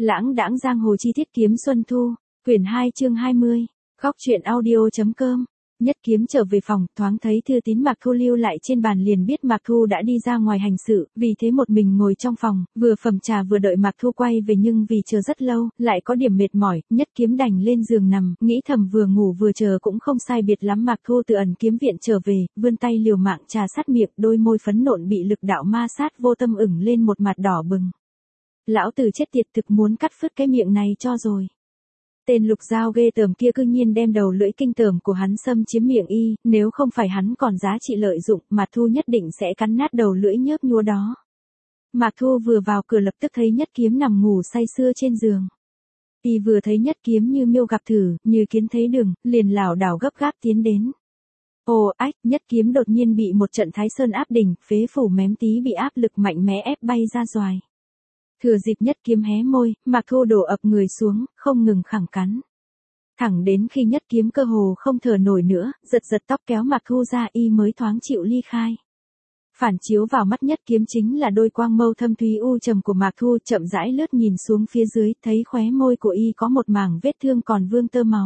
Lãng đãng giang hồ chi tiết kiếm Xuân Thu, quyển 2 chương 20, góc truyện audio.com. Nhất Kiếm trở về phòng, thoáng thấy thư tín Mạc Thu lưu lại trên bàn liền biết Mạc Thu đã đi ra ngoài hành sự, vì thế một mình ngồi trong phòng, vừa phẩm trà vừa đợi Mạc Thu quay về, nhưng vì chờ rất lâu, lại có điểm mệt mỏi, Nhất Kiếm đành lên giường nằm, nghĩ thầm vừa ngủ vừa chờ cũng không sai biệt lắm. Mạc Thu từ ẩn kiếm viện trở về, vươn tay liều mạng trà sát miệng, đôi môi phấn nộn bị lực đạo ma sát vô tâm ửng lên một mặt đỏ bừng. Lão tử chết tiệt, thực muốn cắt phứt cái miệng này cho rồi. Tên Lục Giao ghê tởm kia cư nhiên đem đầu lưỡi kinh tởm của hắn xâm chiếm miệng y, nếu không phải hắn còn giá trị lợi dụng, Mạc Thu nhất định sẽ cắn nát đầu lưỡi nhớp nhúa đó. Mạc Thu vừa vào cửa lập tức thấy Nhất Kiếm nằm ngủ say sưa trên giường. Y vừa thấy Nhất Kiếm như miêu gặp thử, như kiến thấy đường, liền lảo đảo gấp gáp tiến đến. Ồ ách, Nhất Kiếm đột nhiên bị một trận Thái Sơn áp đỉnh, phế phủ mém tí bị áp lực mạnh mẽ ép bay ra doài. Thừa dịp Nhất Kiếm hé môi, Mạc Thu đổ ập người xuống, không ngừng khẳng cắn. Thẳng đến khi Nhất Kiếm cơ hồ không thở nổi nữa, giật giật tóc kéo Mạc Thu ra, y mới thoáng chịu ly khai. Phản chiếu vào mắt Nhất Kiếm chính là đôi quang mâu thâm thúy u trầm của Mạc Thu, chậm rãi lướt nhìn xuống phía dưới, thấy khóe môi của y có một mảng vết thương còn vương tơ máu.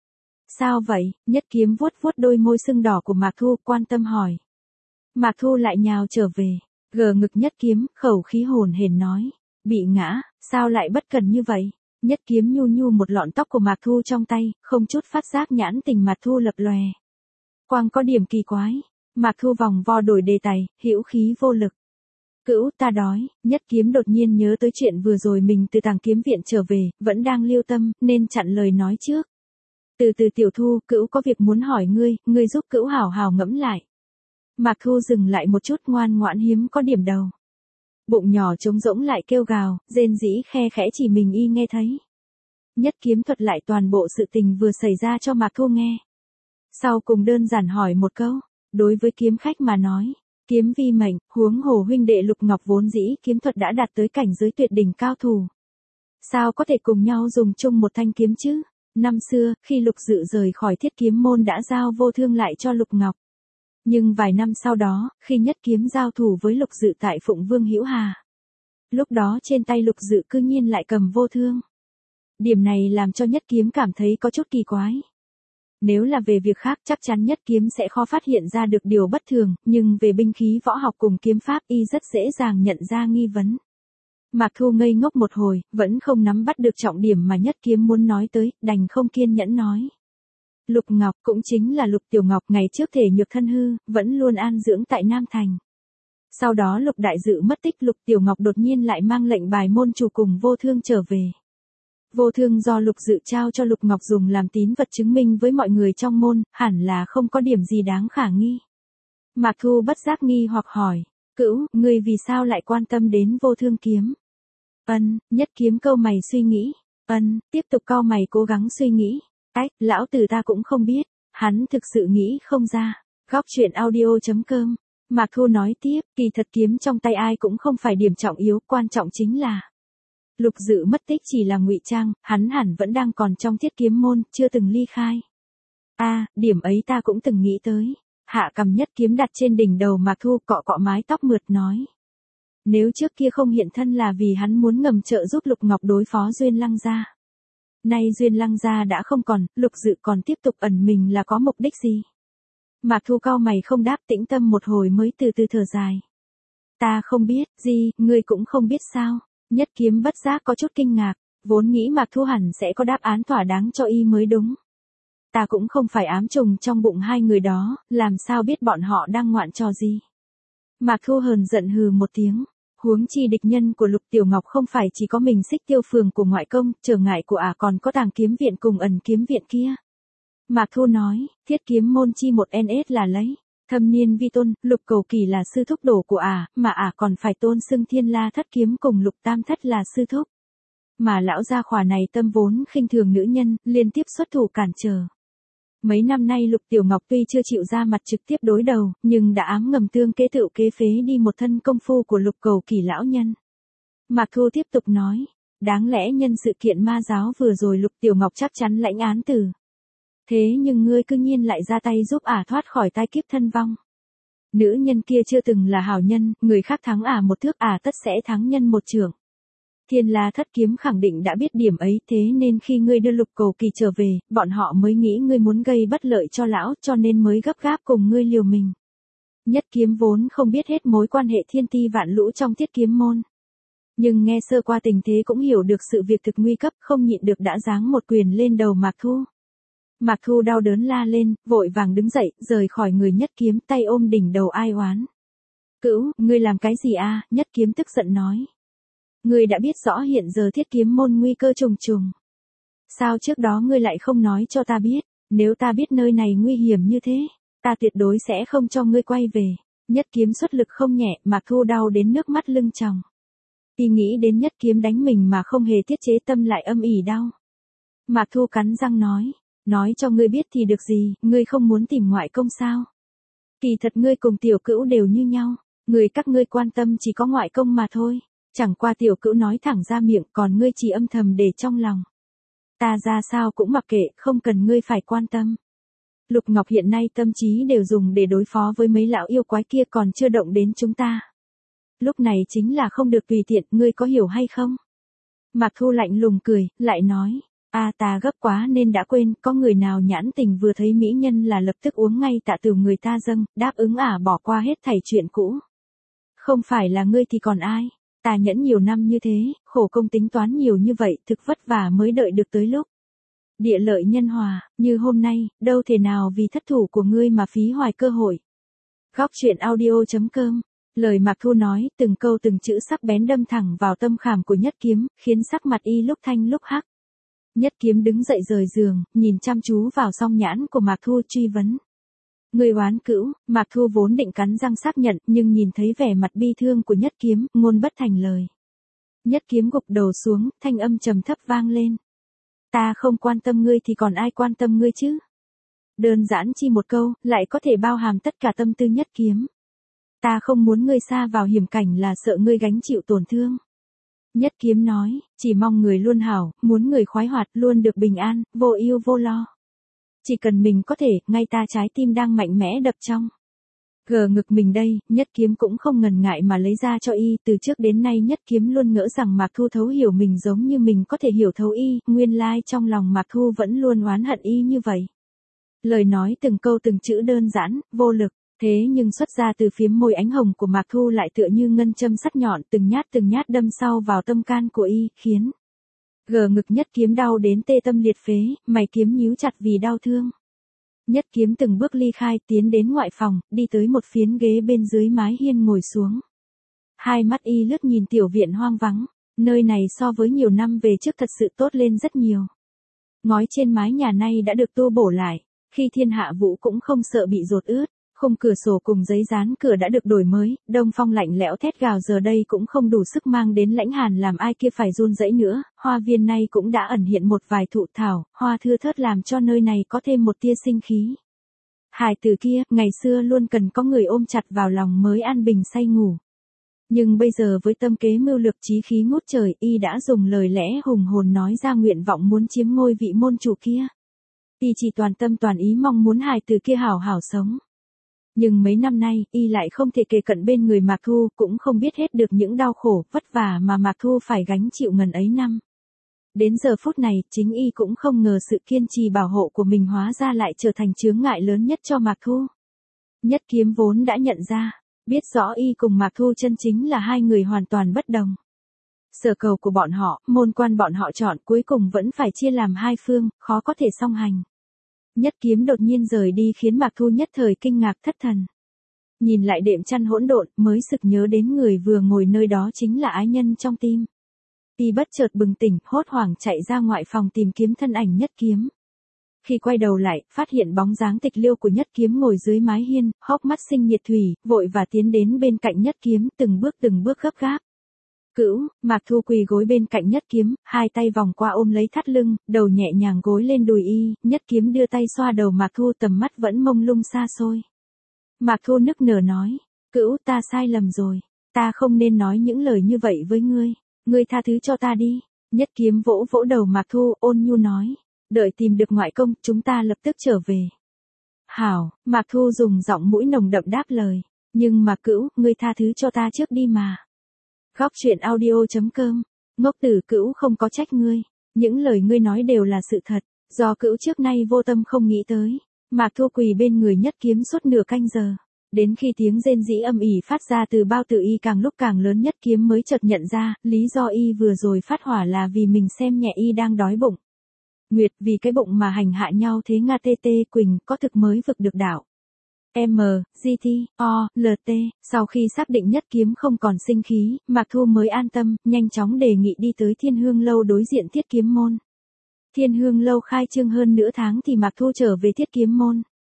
Sao vậy? Nhất Kiếm vuốt vuốt đôi môi sưng đỏ của Mạc Thu, quan tâm hỏi. Mạc Thu lại nhào trở về, gờ ngực Nhất Kiếm, khẩu khí hồn hển nói. Bị ngã, sao lại bất cần như vậy? Nhất Kiếm nhu nhu một lọn tóc của Mạc Thu trong tay, không chút phát giác nhãn tình Mạc Thu lập lòe. Quang có điểm kỳ quái. Mạc Thu vòng vo đổi đề tài, hữu khí vô lực. Cữu, ta đói. Nhất Kiếm đột nhiên nhớ tới chuyện vừa rồi mình từ Tàng Kiếm viện trở về, vẫn đang lưu tâm, nên chặn lời nói trước. Từ từ tiểu Thu, cữu có việc muốn hỏi ngươi giúp cữu hảo hảo ngẫm lại. Mạc Thu dừng lại một chút, ngoan ngoãn hiếm có điểm đầu. Bụng nhỏ trống rỗng lại kêu gào, rên rỉ khe khẽ chỉ mình y nghe thấy. Nhất Kiếm thuật lại toàn bộ sự tình vừa xảy ra cho Mạc Thu nghe. Sau cùng đơn giản hỏi một câu, đối với kiếm khách mà nói, kiếm vi mệnh, huống hồ huynh đệ Lục Ngọc vốn dĩ kiếm thuật đã đạt tới cảnh giới tuyệt đỉnh cao thủ. Sao có thể cùng nhau dùng chung một thanh kiếm chứ? Năm xưa, khi Lục Dự rời khỏi Thiết Kiếm môn đã giao Vô Thương lại cho Lục Ngọc. Nhưng vài năm sau đó, khi Nhất Kiếm giao thủ với Lục Dự tại Phụng Vương Hữu Hà, lúc đó trên tay Lục Dự cư nhiên lại cầm Vô Thương. Điểm này làm cho Nhất Kiếm cảm thấy có chút kỳ quái. Nếu là về việc khác chắc chắn Nhất Kiếm sẽ khó phát hiện ra được điều bất thường, nhưng về binh khí võ học cùng kiếm pháp y rất dễ dàng nhận ra nghi vấn. Mạc Thu ngây ngốc một hồi, vẫn không nắm bắt được trọng điểm mà Nhất Kiếm muốn nói tới, đành không kiên nhẫn nói. Lục Ngọc cũng chính là Lục Tiểu Ngọc ngày trước thể nhược thân hư, vẫn luôn an dưỡng tại Nam Thành. Sau đó Lục Đại Dự mất tích, Lục Tiểu Ngọc đột nhiên lại mang lệnh bài môn chủ cùng Vô Thương trở về. Vô Thương do Lục Dự trao cho Lục Ngọc dùng làm tín vật chứng minh với mọi người trong môn, hẳn là không có điểm gì đáng khả nghi. Mạc Thu bất giác nghi hoặc hỏi, cữu, ngươi vì sao lại quan tâm đến Vô Thương kiếm? Nhất Kiếm câu mày suy nghĩ. Tiếp tục cau mày cố gắng suy nghĩ. Lão tử ta cũng không biết, hắn thực sự nghĩ không ra. Góc truyện audio.com. Mạc Thu nói tiếp, kỳ thật kiếm trong tay ai cũng không phải điểm trọng yếu, quan trọng chính là Lục Dự mất tích chỉ là ngụy trang, hắn hẳn vẫn đang còn trong Thiết Kiếm môn, chưa từng ly khai. Điểm ấy ta cũng từng nghĩ tới. Hạ cầm Nhất Kiếm đặt trên đỉnh đầu Mạc Thu, cọ cọ mái tóc mượt nói. Nếu trước kia không hiện thân là vì hắn muốn ngầm trợ giúp Lục Ngọc đối phó Duyên Lăng gia. Nay Duyên Lăng gia đã không còn, Lục Dự còn tiếp tục ẩn mình là có mục đích gì? Mạc Thu cau mày không đáp, tĩnh tâm một hồi mới từ từ thở dài. Ta không biết, gì, ngươi cũng không biết sao? Nhất Kiếm bất giác có chút kinh ngạc, vốn nghĩ Mạc Thu hẳn sẽ có đáp án thỏa đáng cho y mới đúng. Ta cũng không phải ám trùng trong bụng hai người đó, làm sao biết bọn họ đang ngoạn trò gì? Mạc Thu hờn giận hừ một tiếng. Huống chi địch nhân của Lục Tiểu Ngọc không phải chỉ có mình Xích Tiêu Phường của ngoại công, trở ngại của còn có Tàng Kiếm viện cùng Ẩn Kiếm viện kia. Mạc Thu nói, Thiết Kiếm môn chi một NS là lấy. Thâm niên vi tôn, Lục Cầu Kỳ là sư thúc đổ của mà còn phải tôn xưng Thiên La Thất Kiếm cùng Lục Tam Thất là sư thúc. Mà lão gia khỏa này tâm vốn khinh thường nữ nhân, liên tiếp xuất thủ cản trở. Mấy năm nay Lục Tiểu Ngọc tuy chưa chịu ra mặt trực tiếp đối đầu, nhưng đã ám ngầm tương kế tựu kế phế đi một thân công phu của Lục Cầu Kỳ lão nhân. Mạc Thu tiếp tục nói, đáng lẽ nhân sự kiện ma giáo vừa rồi Lục Tiểu Ngọc chắc chắn lãnh án tử. Thế nhưng ngươi cư nhiên lại ra tay giúp thoát khỏi tai kiếp thân vong. Nữ nhân kia chưa từng là hảo nhân, người khác thắng một thước tất sẽ thắng nhân một chưởng. Thiên La Thất Kiếm khẳng định đã biết điểm ấy, thế nên khi ngươi đưa Lục Cầu Kỳ trở về, bọn họ mới nghĩ ngươi muốn gây bất lợi cho lão, cho nên mới gấp gáp cùng ngươi liều mình. Nhất Kiếm vốn không biết hết mối quan hệ thiên ti vạn lũ trong Thiết Kiếm môn. Nhưng nghe sơ qua tình thế cũng hiểu được sự việc thực nguy cấp, không nhịn được đã giáng một quyền lên đầu Mạc Thu. Mạc Thu đau đớn la lên, vội vàng đứng dậy, rời khỏi người Nhất Kiếm, tay ôm đỉnh đầu ai oán. Cữu, ngươi làm cái gì a? Nhất Kiếm tức giận nói. Ngươi đã biết rõ hiện giờ Thiết Kiếm môn nguy cơ trùng trùng. Sao trước đó ngươi lại không nói cho ta biết, nếu ta biết nơi này nguy hiểm như thế, ta tuyệt đối sẽ không cho ngươi quay về. Nhất Kiếm xuất lực không nhẹ, Mạc Thu đau đến nước mắt lưng tròng. Y nghĩ đến Nhất Kiếm đánh mình mà không hề tiết chế, tâm lại âm ỉ đau. Mạc Thu cắn răng nói cho ngươi biết thì được gì, ngươi không muốn tìm ngoại công sao? Kỳ thật ngươi cùng Tiểu Cữu đều như nhau, người các ngươi quan tâm chỉ có ngoại công mà thôi. Chẳng qua Tiểu Cữu nói thẳng ra miệng, còn ngươi chỉ âm thầm để trong lòng. Ta ra sao cũng mặc kệ, không cần ngươi phải quan tâm. Lục Ngọc hiện nay tâm trí đều dùng để đối phó với mấy lão yêu quái kia, còn chưa động đến chúng ta. Lúc này chính là không được tùy tiện, ngươi có hiểu hay không? Mạc Thu lạnh lùng cười, lại nói, ta gấp quá nên đã quên, có người nào nhãn tình vừa thấy mỹ nhân là lập tức uống ngay tạ tửu người ta dâng, đáp ứng bỏ qua hết thảy chuyện cũ. Không phải là ngươi thì còn ai? Ta nhẫn nhiều năm như thế, khổ công tính toán nhiều như vậy, thực vất vả mới đợi được tới lúc. Địa lợi nhân hòa, như hôm nay, đâu thể nào vì thất thủ của ngươi mà phí hoài cơ hội. Góc truyện audio.com. Lời Mạc Thu nói, từng câu từng chữ sắc bén đâm thẳng vào tâm khảm của Nhất Kiếm, khiến sắc mặt y lúc thanh lúc hắc. Nhất Kiếm đứng dậy rời giường, nhìn chăm chú vào song nhãn của Mạc Thu truy vấn. Ngươi oán cữu, Mạc Thu vốn định cắn răng xác nhận, nhưng nhìn thấy vẻ mặt bi thương của Nhất Kiếm, ngôn bất thành lời. Nhất Kiếm gục đầu xuống, thanh âm trầm thấp vang lên. Ta không quan tâm ngươi thì còn ai quan tâm ngươi chứ? Đơn giản chỉ một câu, lại có thể bao hàm tất cả tâm tư Nhất Kiếm. Ta không muốn ngươi sa vào hiểm cảnh là sợ ngươi gánh chịu tổn thương. Nhất Kiếm nói, chỉ mong người luôn hảo, muốn người khoái hoạt, luôn được bình an, vô ưu vô lo. Chỉ cần mình có thể, ngay ta trái tim đang mạnh mẽ đập trong. Gờ ngực mình đây, Nhất Kiếm cũng không ngần ngại mà lấy ra cho y, từ trước đến nay Nhất Kiếm luôn ngỡ rằng Mạc Thu thấu hiểu mình giống như mình có thể hiểu thấu y, nguyên lai trong lòng Mạc Thu vẫn luôn oán hận y như vậy. Lời nói từng câu từng chữ đơn giản, vô lực, thế nhưng xuất ra từ phím môi ánh hồng của Mạc Thu lại tựa như ngân châm sắc nhọn từng nhát đâm sâu vào tâm can của y, khiến gờ ngực Nhất Kiếm đau đến tê tâm liệt phế, mày kiếm nhíu chặt vì đau thương. Nhất Kiếm từng bước ly khai, tiến đến ngoại phòng, đi tới một phiến ghế bên dưới mái hiên ngồi xuống. Hai mắt y lướt nhìn tiểu viện hoang vắng, nơi này so với nhiều năm về trước thật sự tốt lên rất nhiều. Ngói trên mái nhà nay đã được tu bổ lại, khi thiên hạ vũ cũng không sợ bị dột ướt. Khung cửa sổ cùng giấy dán cửa đã được đổi mới, đông phong lạnh lẽo thét gào giờ đây cũng không đủ sức mang đến lãnh hàn làm ai kia phải run rẩy nữa, hoa viên này cũng đã ẩn hiện một vài thụ thảo, hoa thưa thớt làm cho nơi này có thêm một tia sinh khí. Hài tử kia, ngày xưa luôn cần có người ôm chặt vào lòng mới an bình say ngủ. Nhưng bây giờ với tâm kế mưu lược chí khí ngút trời, y đã dùng lời lẽ hùng hồn nói ra nguyện vọng muốn chiếm ngôi vị môn chủ kia. Y chỉ toàn tâm toàn ý mong muốn hài tử kia hảo hảo sống. Nhưng mấy năm nay, y lại không thể kề cận bên người Mạc Thu, cũng không biết hết được những đau khổ, vất vả mà Mạc Thu phải gánh chịu ngần ấy năm. Đến giờ phút này, chính y cũng không ngờ sự kiên trì bảo hộ của mình hóa ra lại trở thành chướng ngại lớn nhất cho Mạc Thu. Nhất Kiếm vốn đã nhận ra, biết rõ y cùng Mạc Thu chân chính là hai người hoàn toàn bất đồng. Sở cầu của bọn họ, môn quan bọn họ chọn cuối cùng vẫn phải chia làm hai phương, khó có thể song hành. Nhất Kiếm đột nhiên rời đi khiến Mạc Thu nhất thời kinh ngạc thất thần. Nhìn lại đệm chăn hỗn độn, mới sực nhớ đến người vừa ngồi nơi đó chính là ái nhân trong tim. Y bất chợt bừng tỉnh, hốt hoảng chạy ra ngoại phòng tìm kiếm thân ảnh Nhất Kiếm. Khi quay đầu lại, phát hiện bóng dáng tịch liêu của Nhất Kiếm ngồi dưới mái hiên, hốc mắt sinh nhiệt thủy, vội và tiến đến bên cạnh Nhất Kiếm, từng bước gấp gáp. Cữu, Mạc Thu quỳ gối bên cạnh Nhất Kiếm, hai tay vòng qua ôm lấy thắt lưng, đầu nhẹ nhàng gối lên đùi y, Nhất Kiếm đưa tay xoa đầu Mạc Thu, tầm mắt vẫn mông lung xa xôi. Mạc Thu nức nở nói, Cữu, ta sai lầm rồi, ta không nên nói những lời như vậy với ngươi tha thứ cho ta đi. Nhất Kiếm vỗ vỗ đầu Mạc Thu, ôn nhu nói, đợi tìm được ngoại công, chúng ta lập tức trở về. Hảo, Mạc Thu dùng giọng mũi nồng đậm đáp lời, nhưng mà Cữu, ngươi tha thứ cho ta trước đi mà. Góc truyện audio.com Ngốc tử Cữu không có trách ngươi. Những lời ngươi nói đều là sự thật. Do Cữu trước nay vô tâm không nghĩ tới. Mạc Thu quỳ bên người Nhất Kiếm suốt nửa canh giờ. Đến khi tiếng rên rỉ âm ỉ phát ra từ bao tử y càng lúc càng lớn, Nhất Kiếm mới chợt nhận ra, lý do y vừa rồi phát hỏa là vì mình xem nhẹ y đang đói bụng. Nguyệt, vì cái bụng mà hành hạ nhau thế Nga TT Quỳnh có thực mới vực được đạo. M, GT, O, LT, sau khi xác định Nhất Kiếm không còn sinh khí, Mạc Thu mới an tâm, nhanh chóng đề nghị đi tới Thiên Hương Lâu đối diện Thiết Kiếm Môn. Thiên Hương Lâu khai trương hơn nửa tháng thì Mạc Thu trở về Thiết Kiếm Môn.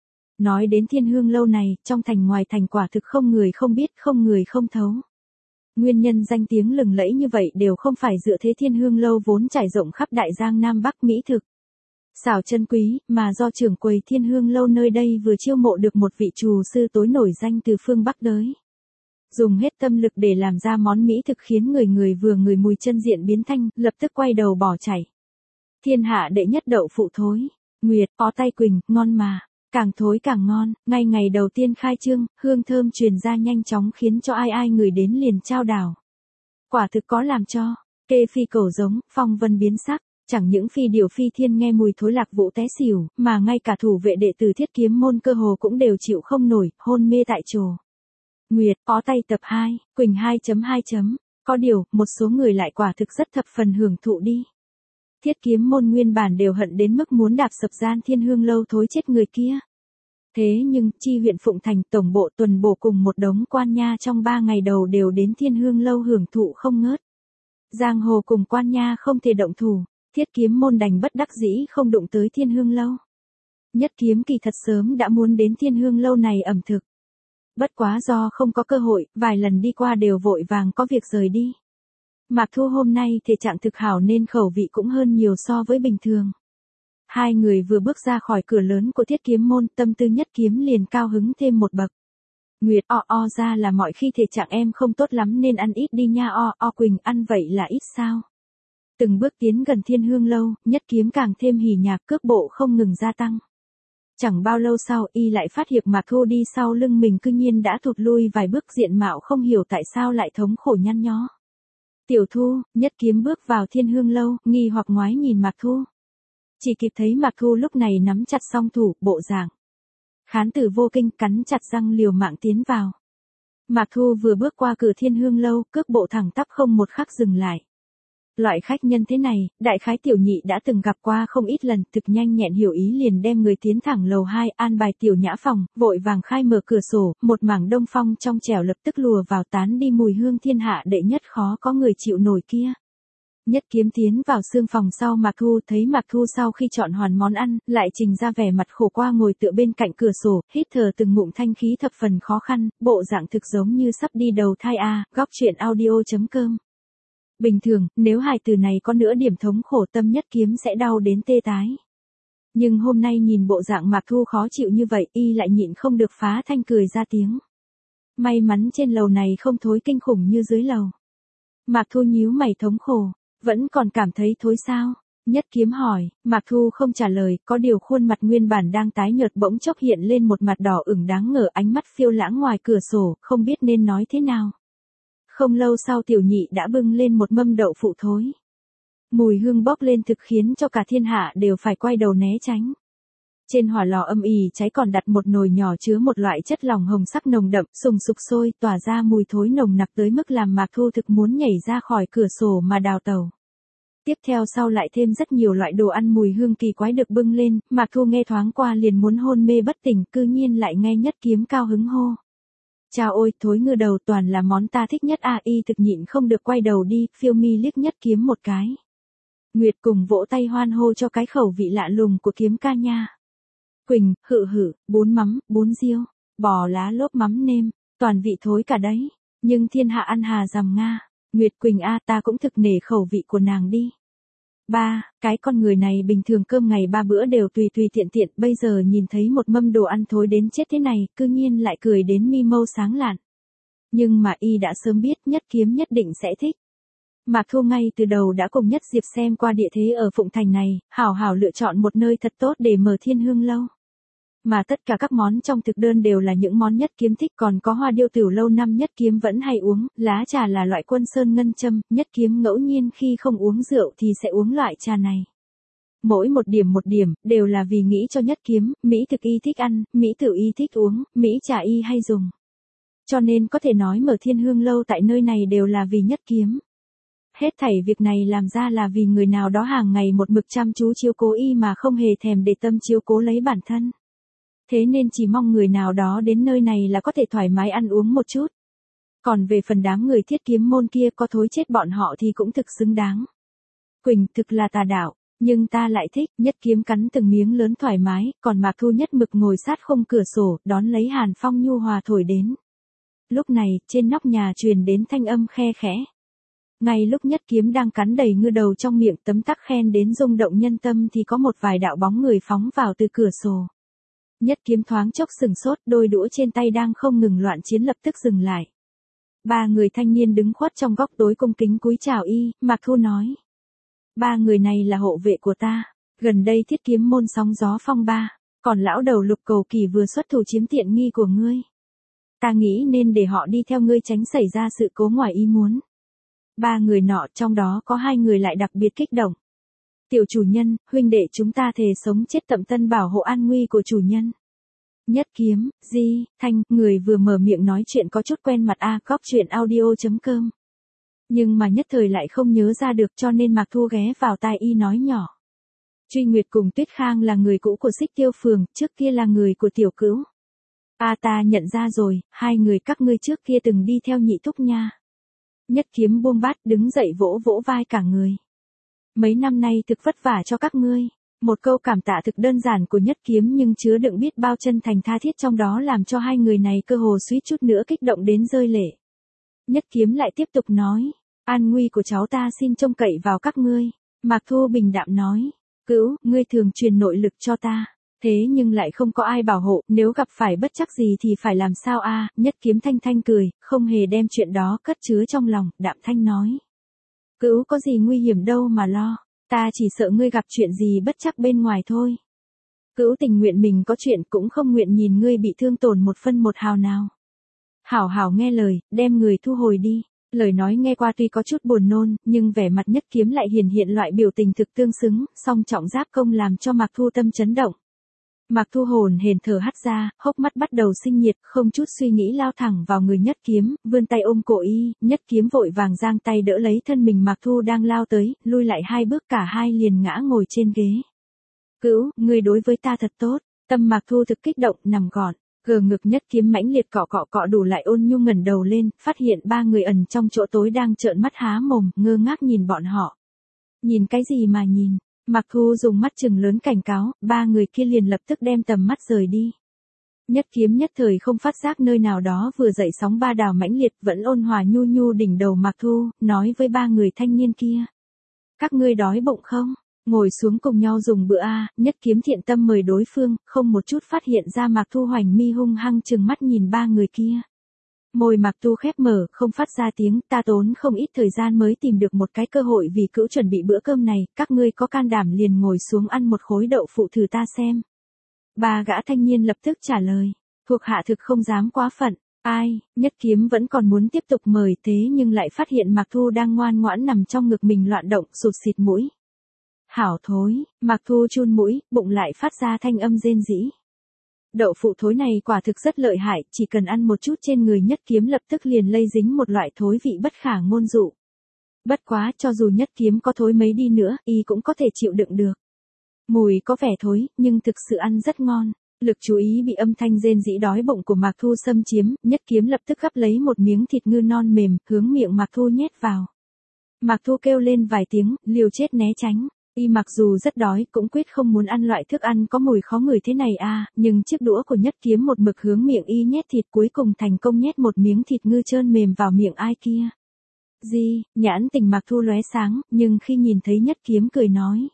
Nói đến Thiên Hương Lâu này, trong thành ngoài thành quả thực không người không biết, không người không thấu. Nguyên nhân danh tiếng lừng lẫy như vậy đều không phải dựa thế Thiên Hương Lâu vốn trải rộng khắp Đại Giang Nam Bắc mỹ thực xảo chân quý, mà do trưởng quầy Thiên Hương Lâu nơi đây vừa chiêu mộ được một vị trù sư tối nổi danh từ phương Bắc tới. Dùng hết tâm lực để làm ra món mỹ thực khiến người người vừa ngửi mùi chân diện biến thanh, lập tức quay đầu bỏ chạy. Thiên hạ đệ nhất đậu phụ thối. Nguyệt, có tay Quỳnh, ngon mà. Càng thối càng ngon, ngay ngày đầu tiên khai trương, hương thơm truyền ra nhanh chóng khiến cho ai ai người đến liền chao đảo. Quả thực có làm cho, kê phi cầu giống, phong vân biến sắc. Chẳng những phi điều phi thiên nghe mùi thối lạc vụ té xỉu, mà ngay cả thủ vệ đệ tử Thiết Kiếm Môn cơ hồ cũng đều chịu không nổi, hôn mê tại chỗ. Nguyệt, có tay tập 2, Quỳnh 2.2. Có điều, một số người lại quả thực rất thập phần hưởng thụ đi. Thiết Kiếm Môn nguyên bản đều hận đến mức muốn đạp sập gian Thiên Hương Lâu thối chết người kia. Thế nhưng, chi huyện Phụng Thành, tổng bộ tuần bổ cùng một đống quan nha trong 3 ngày đầu đều đến Thiên Hương Lâu hưởng thụ không ngớt. Giang hồ cùng quan nha không thể động thủ. Thiết Kiếm Môn đành bất đắc dĩ không đụng tới Thiên Hương Lâu. Nhất Kiếm kỳ thật sớm đã muốn đến Thiên Hương Lâu này ẩm thực. Bất quá do không có cơ hội, vài lần đi qua đều vội vàng có việc rời đi. Mạc Thu hôm nay thể trạng thực hảo nên khẩu vị cũng hơn nhiều so với bình thường. Hai người vừa bước ra khỏi cửa lớn của Thiết Kiếm Môn, tâm tư Nhất Kiếm liền cao hứng thêm một bậc. Nguyệt, ra là mọi khi thể trạng em không tốt lắm nên ăn ít đi nha. Quỳnh, ăn vậy là ít sao? Từng bước tiến gần Thiên Hương Lâu, Nhất Kiếm càng thêm hỉ nhạc, cước bộ không ngừng gia tăng. Chẳng bao lâu sau, y lại phát hiện Mạc Thu đi sau lưng mình cư nhiên đã thụt lui vài bước, diện mạo không hiểu tại sao lại thống khổ nhăn nhó. Tiểu Thu, Nhất Kiếm bước vào Thiên Hương Lâu, nghi hoặc ngoái nhìn Mạc Thu. Chỉ kịp thấy Mạc Thu lúc này nắm chặt song thủ, bộ dạng khán tử vô kinh, cắn chặt răng liều mạng tiến vào. Mạc Thu vừa bước qua cửa Thiên Hương Lâu, cước bộ thẳng tắp không một khắc dừng lại. Loại khách nhân thế này, đại khái tiểu nhị đã từng gặp qua không ít lần, thực nhanh nhẹn hiểu ý liền đem người tiến thẳng lầu 2, an bài tiểu nhã phòng, vội vàng khai mở cửa sổ, một mảng đông phong trong trẻo lập tức lùa vào, tán đi mùi hương thiên hạ đệ nhất khó có người chịu nổi kia. Nhất Kiếm tiến vào xương phòng sau Mạc Thu, thấy Mạc Thu sau khi chọn hoàn món ăn, lại trình ra vẻ mặt khổ qua ngồi tựa bên cạnh cửa sổ, hít thở từng ngụm thanh khí thập phần khó khăn, bộ dạng thực giống như sắp đi đầu thai a. Góc truyện audio.com. Bình thường, nếu hài từ này có nửa điểm thống khổ tâm Nhất Kiếm sẽ đau đến tê tái. Nhưng hôm nay nhìn bộ dạng Mạc Thu khó chịu như vậy, y lại nhịn không được phá thanh cười ra tiếng. May mắn trên lầu này không thối kinh khủng như dưới lầu. Mạc Thu nhíu mày thống khổ, vẫn còn cảm thấy thối sao? Nhất Kiếm hỏi, Mạc Thu không trả lời, có điều khuôn mặt nguyên bản đang tái nhợt bỗng chốc hiện lên một mặt đỏ ửng đáng ngờ, ánh mắt phiêu lãng ngoài cửa sổ, không biết nên nói thế nào. Không lâu sau tiểu nhị đã bưng lên một mâm đậu phụ thối. Mùi hương bốc lên thực khiến cho cả thiên hạ đều phải quay đầu né tránh. Trên hỏa lò âm ỉ cháy còn đặt một nồi nhỏ chứa một loại chất lỏng hồng sắc nồng đậm, sùng sục sôi, tỏa ra mùi thối nồng nặc tới mức làm Mạc Thu thực muốn nhảy ra khỏi cửa sổ mà đào tẩu. Tiếp theo sau lại thêm rất nhiều loại đồ ăn mùi hương kỳ quái được bưng lên, Mạc Thu nghe thoáng qua liền muốn hôn mê bất tỉnh, cư nhiên lại nghe Nhất Kiếm cao hứng hô. Chao ôi, thối ngư đầu toàn là món ta thích nhất y thực nhịn không được quay đầu đi, phiêu mi liếc Nhất Kiếm một cái. Nguyệt cùng vỗ tay hoan hô cho cái khẩu vị lạ lùng của Kiếm ca nha. Quỳnh, bún mắm, bún riêu, bò lá lốp mắm nêm, toàn vị thối cả đấy, nhưng thiên hạ ăn hà rằm Nga. Nguyệt, Quỳnh ta cũng thực nể khẩu vị của nàng đi. Cái con người này bình thường cơm ngày 3 bữa đều tùy tùy tiện tiện, bây giờ nhìn thấy một mâm đồ ăn thối đến chết thế này, cư nhiên lại cười đến mi mâu sáng lạn. Nhưng mà y đã sớm biết Nhất Kiếm nhất định sẽ thích. Mạc Thu ngay từ đầu đã cùng Nhất Diệp xem qua địa thế ở Phụng Thành này, hảo hảo lựa chọn một nơi thật tốt để mở Thiên Hương Lâu. Mà tất cả các món trong thực đơn đều là những món Nhất Kiếm thích, còn có hoa điêu tiểu lâu năm Nhất Kiếm vẫn hay uống, lá trà là loại Quân Sơn ngân châm, Nhất Kiếm ngẫu nhiên khi không uống rượu thì sẽ uống loại trà này. Mỗi một điểm, đều là vì nghĩ cho Nhất Kiếm, Mỹ thực y thích ăn, Mỹ tử y thích uống, Mỹ trà y hay dùng. Cho nên có thể nói mở Thiên Hương lâu tại nơi này đều là vì Nhất Kiếm. Hết thảy việc này làm ra là vì người nào đó hàng ngày một mực chăm chú chiếu cố y mà không hề thèm để tâm chiếu cố lấy bản thân. Thế nên chỉ mong người nào đó đến nơi này là có thể thoải mái ăn uống một chút. Còn về phần đám người Thiết Kiếm môn kia có thối chết bọn họ thì cũng thực xứng đáng. Quỳnh thực là tà đạo, nhưng ta lại thích. Nhất Kiếm cắn từng miếng lớn thoải mái, còn Mạc Thu nhất mực ngồi sát khung cửa sổ, đón lấy hàn phong nhu hòa thổi đến. Lúc này, trên nóc nhà truyền đến thanh âm khe khẽ. Ngay lúc Nhất Kiếm đang cắn đầy ngư đầu trong miệng tấm tắc khen đến rung động nhân tâm thì có một vài đạo bóng người phóng vào từ cửa sổ. Nhất Kiếm thoáng chốc sừng sốt, đôi đũa trên tay đang không ngừng loạn chiến lập tức dừng lại. Ba người thanh niên đứng khuất trong góc tối cung kính cúi chào y, Mạc Thu nói. Ba người này là hộ vệ của ta, gần đây Thiết Kiếm môn sóng gió phong ba, còn lão đầu Lục Cầu Kỳ vừa xuất thủ chiếm tiện nghi của ngươi. Ta nghĩ nên để họ đi theo ngươi tránh xảy ra sự cố ngoài ý muốn. Ba người nọ trong đó có hai người lại đặc biệt kích động. Tiểu chủ nhân, huynh đệ chúng ta thề sống chết tận tân bảo hộ an nguy của chủ nhân. Nhất Kiếm, Di, Thanh, người vừa mở miệng nói chuyện có chút quen mặt góc chuyện audio.com. Nhưng mà nhất thời lại không nhớ ra được cho nên Mạc Thu ghé vào tai y nói nhỏ. Truy Nguyệt cùng Tuyết Khang là người cũ của Xích Tiêu Phường, trước kia là người của Tiểu Cữu. Ta nhận ra rồi, hai người các ngươi trước kia từng đi theo Nhị Thúc nha. Nhất Kiếm buông bát đứng dậy vỗ vỗ vai cả người. Mấy năm nay thực vất vả cho các ngươi. Một câu cảm tạ thực đơn giản của Nhất Kiếm nhưng chứa đựng biết bao chân thành tha thiết trong đó làm cho hai người này cơ hồ suýt chút nữa kích động đến rơi lệ. Nhất Kiếm lại tiếp tục nói, an nguy của cháu ta xin trông cậy vào các ngươi. Mạc Thu bình đạm nói, Cữu, ngươi thường truyền nội lực cho ta. Thế nhưng lại không có ai bảo hộ, nếu gặp phải bất trắc gì thì phải làm sao a? Nhất Kiếm thanh thanh cười, không hề đem chuyện đó cất chứa trong lòng, đạm thanh nói. Cữu có gì nguy hiểm đâu mà lo, ta chỉ sợ ngươi gặp chuyện gì bất trắc bên ngoài thôi. Cữu tình nguyện mình có chuyện cũng không nguyện nhìn ngươi bị thương tổn một phân một hào nào. Hảo hảo nghe lời, đem người thu hồi đi. Lời nói nghe qua tuy có chút buồn nôn, nhưng vẻ mặt Nhất Kiếm lại hiển hiện loại biểu tình thực tương xứng, song trọng giáp công làm cho Mạc Thu tâm chấn động. Mạc Thu hồn hển thở hắt ra, hốc mắt bắt đầu sinh nhiệt, không chút suy nghĩ lao thẳng vào người Nhất Kiếm, vươn tay ôm cổ y, Nhất Kiếm vội vàng giang tay đỡ lấy thân mình Mạc Thu đang lao tới, lui lại hai bước cả hai liền ngã ngồi trên ghế. Cữu, ngươi đối với ta thật tốt, tâm Mạc Thu thực kích động nằm gọn, gờ ngực Nhất Kiếm mãnh liệt cọ đủ lại ôn nhu ngẩng đầu lên, phát hiện ba người ẩn trong chỗ tối đang trợn mắt há mồm, ngơ ngác nhìn bọn họ. Nhìn cái gì mà nhìn? Mạc Thu dùng mắt trừng lớn cảnh cáo, ba người kia liền lập tức đem tầm mắt rời đi. Nhất Kiếm nhất thời không phát giác nơi nào đó vừa dậy sóng ba đào mãnh liệt vẫn ôn hòa nhu nhu đỉnh đầu Mạc Thu, nói với ba người thanh niên kia. Các ngươi đói bụng không? Ngồi xuống cùng nhau dùng bữa a. Nhất Kiếm thiện tâm mời đối phương, không một chút phát hiện ra Mạc Thu hoành mi hung hăng trừng mắt nhìn ba người kia. Môi Mạc Thu khép mở, không phát ra tiếng, ta tốn không ít thời gian mới tìm được một cái cơ hội vì Cữu chuẩn bị bữa cơm này, các ngươi có can đảm liền ngồi xuống ăn một khối đậu phụ thử ta xem. Ba gã thanh niên lập tức trả lời, thuộc hạ thực không dám quá phận, ai, Nhất Kiếm vẫn còn muốn tiếp tục mời thế nhưng lại phát hiện Mạc Thu đang ngoan ngoãn nằm trong ngực mình loạn động, sụt xịt mũi. Hảo thối, Mạc Thu chun mũi, bụng lại phát ra thanh âm rên rỉ. Đậu phụ thối này quả thực rất lợi hại, chỉ cần ăn một chút trên người Nhất Kiếm lập tức liền lây dính một loại thối vị bất khả ngôn dụ. Bất quá, cho dù Nhất Kiếm có thối mấy đi nữa, y cũng có thể chịu đựng được. Mùi có vẻ thối, nhưng thực sự ăn rất ngon. Lực chú ý bị âm thanh rên rỉ đói bụng của Mạc Thu xâm chiếm, Nhất Kiếm lập tức gắp lấy một miếng thịt ngư non mềm, hướng miệng Mạc Thu nhét vào. Mạc Thu kêu lên vài tiếng, liều chết né tránh. Y mặc dù rất đói cũng quyết không muốn ăn loại thức ăn có mùi khó ngửi thế này nhưng chiếc đũa của Nhất Kiếm một mực hướng miệng y nhét thịt cuối cùng thành công nhét một miếng thịt ngư trơn mềm vào miệng ai kia. Gì, nhãn tình Mạc Thu lóe sáng, nhưng khi nhìn thấy Nhất Kiếm cười nói.